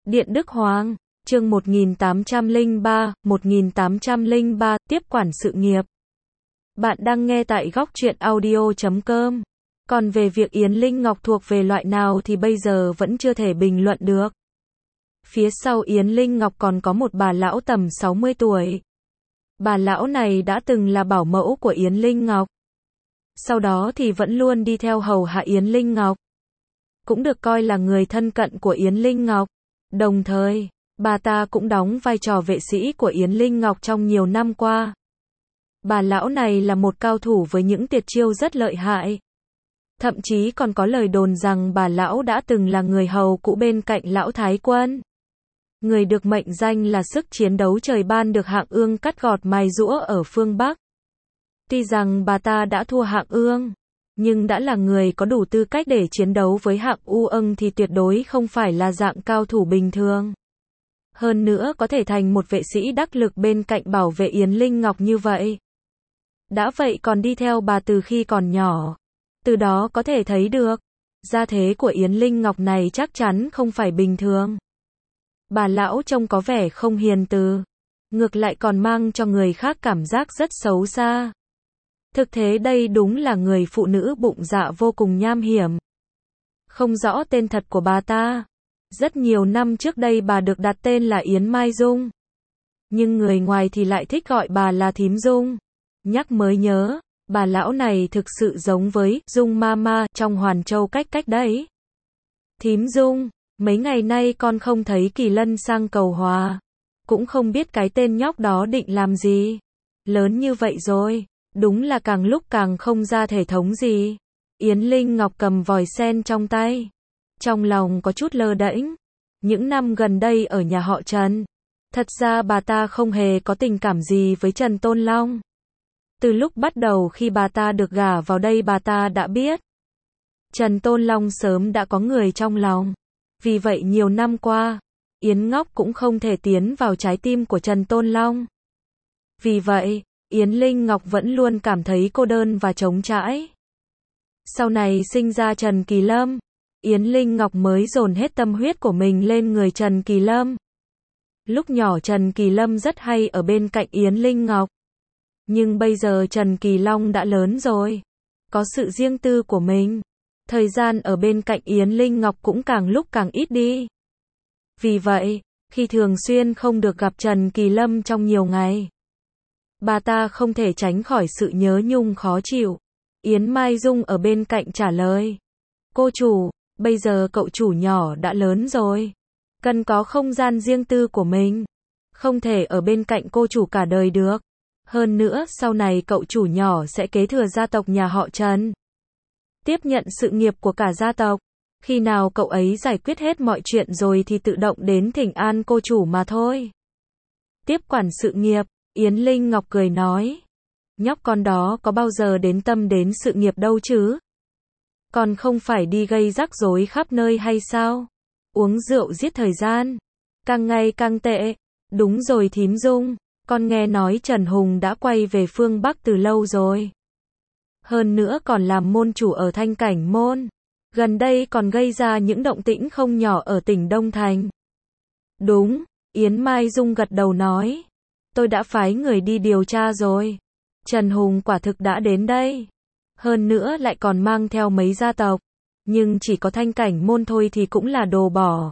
Điện Đức Hoàng, chương 1803, tiếp quản sự nghiệp. Bạn đang nghe tại góc truyện audio.com. Còn về việc Yến Linh Ngọc thuộc về loại nào thì bây giờ vẫn chưa thể bình luận được. Phía sau Yến Linh Ngọc còn có một bà lão tầm 60 tuổi. Bà lão này đã từng là bảo mẫu của Yến Linh Ngọc. Sau đó thì vẫn luôn đi theo hầu hạ Yến Linh Ngọc. Cũng được coi là người thân cận của Yến Linh Ngọc. Đồng thời, bà ta cũng đóng vai trò vệ sĩ của Yến Linh Ngọc trong nhiều năm qua. Bà lão này là một cao thủ với những tuyệt chiêu rất lợi hại. Thậm chí còn có lời đồn rằng bà lão đã từng là người hầu cũ bên cạnh lão Thái Quân. Người được mệnh danh là sức chiến đấu trời ban được Hạng Ương cắt gọt mài giũa ở phương Bắc. Tuy rằng bà ta đã thua Hạng Ương, nhưng đã là người có đủ tư cách để chiến đấu với Hạng U Ưng thì tuyệt đối không phải là dạng cao thủ bình thường. Hơn nữa có thể thành một vệ sĩ đắc lực bên cạnh bảo vệ Yến Linh Ngọc như vậy. Đã vậy còn đi theo bà từ khi còn nhỏ. Từ đó có thể thấy được, gia thế của Yến Linh Ngọc này chắc chắn không phải bình thường. Bà lão trông có vẻ không hiền từ, ngược lại còn mang cho người khác cảm giác rất xấu xa. Thực tế đây đúng là người phụ nữ bụng dạ vô cùng nham hiểm. Không rõ tên thật của bà ta. Rất nhiều năm trước đây bà được đặt tên là Yến Mai Dung. Nhưng người ngoài thì lại thích gọi bà là Thím Dung. Nhắc mới nhớ, bà lão này thực sự giống với Dung Mama trong Hoàn Châu cách đấy. Thím Dung, mấy ngày nay con không thấy Kỳ Lân sang cầu hòa. Cũng không biết cái tên nhóc đó định làm gì. Lớn như vậy rồi, đúng là càng lúc càng không ra thể thống gì. Yến Linh Ngọc cầm vòi sen trong tay. Trong lòng có chút lơ đễnh. Những năm gần đây ở nhà họ Trần, thật ra bà ta không hề có tình cảm gì với Trần Tôn Long. Từ lúc bắt đầu khi bà ta được gả vào đây bà ta đã biết. Trần Tôn Long sớm đã có người trong lòng. Vì vậy nhiều năm qua, Yến Ngọc cũng không thể tiến vào trái tim của Trần Tôn Long. Vì vậy, Yến Linh Ngọc vẫn luôn cảm thấy cô đơn và trống trải. Sau này sinh ra Trần Kỳ Lâm, Yến Linh Ngọc mới dồn hết tâm huyết của mình lên người Trần Kỳ Lâm. Lúc nhỏ Trần Kỳ Lâm rất hay ở bên cạnh Yến Linh Ngọc. Nhưng bây giờ Trần Kỳ Long đã lớn rồi, có sự riêng tư của mình. Thời gian ở bên cạnh Yến Linh Ngọc cũng càng lúc càng ít đi. Vì vậy, khi thường xuyên không được gặp Trần Kỳ Lâm trong nhiều ngày, bà ta không thể tránh khỏi sự nhớ nhung khó chịu. Yến Mai Dung ở bên cạnh trả lời. Cô chủ, bây giờ cậu chủ nhỏ đã lớn rồi. Cần có không gian riêng tư của mình. Không thể ở bên cạnh cô chủ cả đời được. Hơn nữa sau này cậu chủ nhỏ sẽ kế thừa gia tộc nhà họ Trần. Tiếp nhận sự nghiệp của cả gia tộc. Khi nào cậu ấy giải quyết hết mọi chuyện rồi thì tự động đến thỉnh an cô chủ mà thôi. Tiếp quản sự nghiệp, Yến Linh Ngọc cười nói. Nhóc con đó có bao giờ đến tâm đến sự nghiệp đâu chứ? Còn không phải đi gây rắc rối khắp nơi hay sao? Uống rượu giết thời gian. Càng ngày càng tệ. Đúng rồi Thím Dung, con nghe nói Trần Hùng đã quay về phương Bắc từ lâu rồi. Hơn nữa còn làm môn chủ ở Thanh Cảnh Môn. Gần đây còn gây ra những động tĩnh không nhỏ ở tỉnh Đông Thành. Đúng, Yến Mai Dung gật đầu nói. Tôi đã phái người đi điều tra rồi. Trần Hùng quả thực đã đến đây. Hơn nữa lại còn mang theo mấy gia tộc. Nhưng chỉ có Thanh Cảnh Môn thôi thì cũng là đồ bỏ.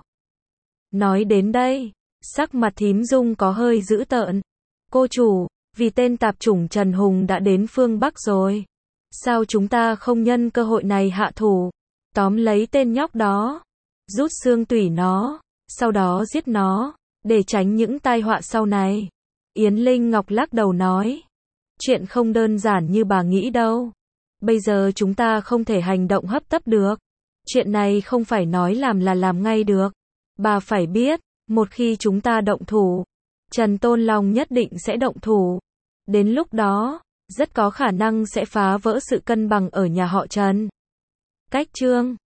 Nói đến đây, sắc mặt Thím Dung có hơi dữ tợn. Cô chủ, vì tên tạp chủng Trần Hùng đã đến phương Bắc rồi. Sao chúng ta không nhân cơ hội này hạ thủ, tóm lấy tên nhóc đó, rút xương tủy nó, sau đó giết nó, để tránh những tai họa sau này. Yến Linh Ngọc lắc đầu nói. Chuyện không đơn giản như bà nghĩ đâu. Bây giờ chúng ta không thể hành động hấp tấp được. Chuyện này không phải nói làm là làm ngay được. Bà phải biết, một khi chúng ta động thủ, Trần Tôn Long nhất định sẽ động thủ. Đến lúc đó, rất có khả năng sẽ phá vỡ sự cân bằng ở nhà họ Trần. Cách chương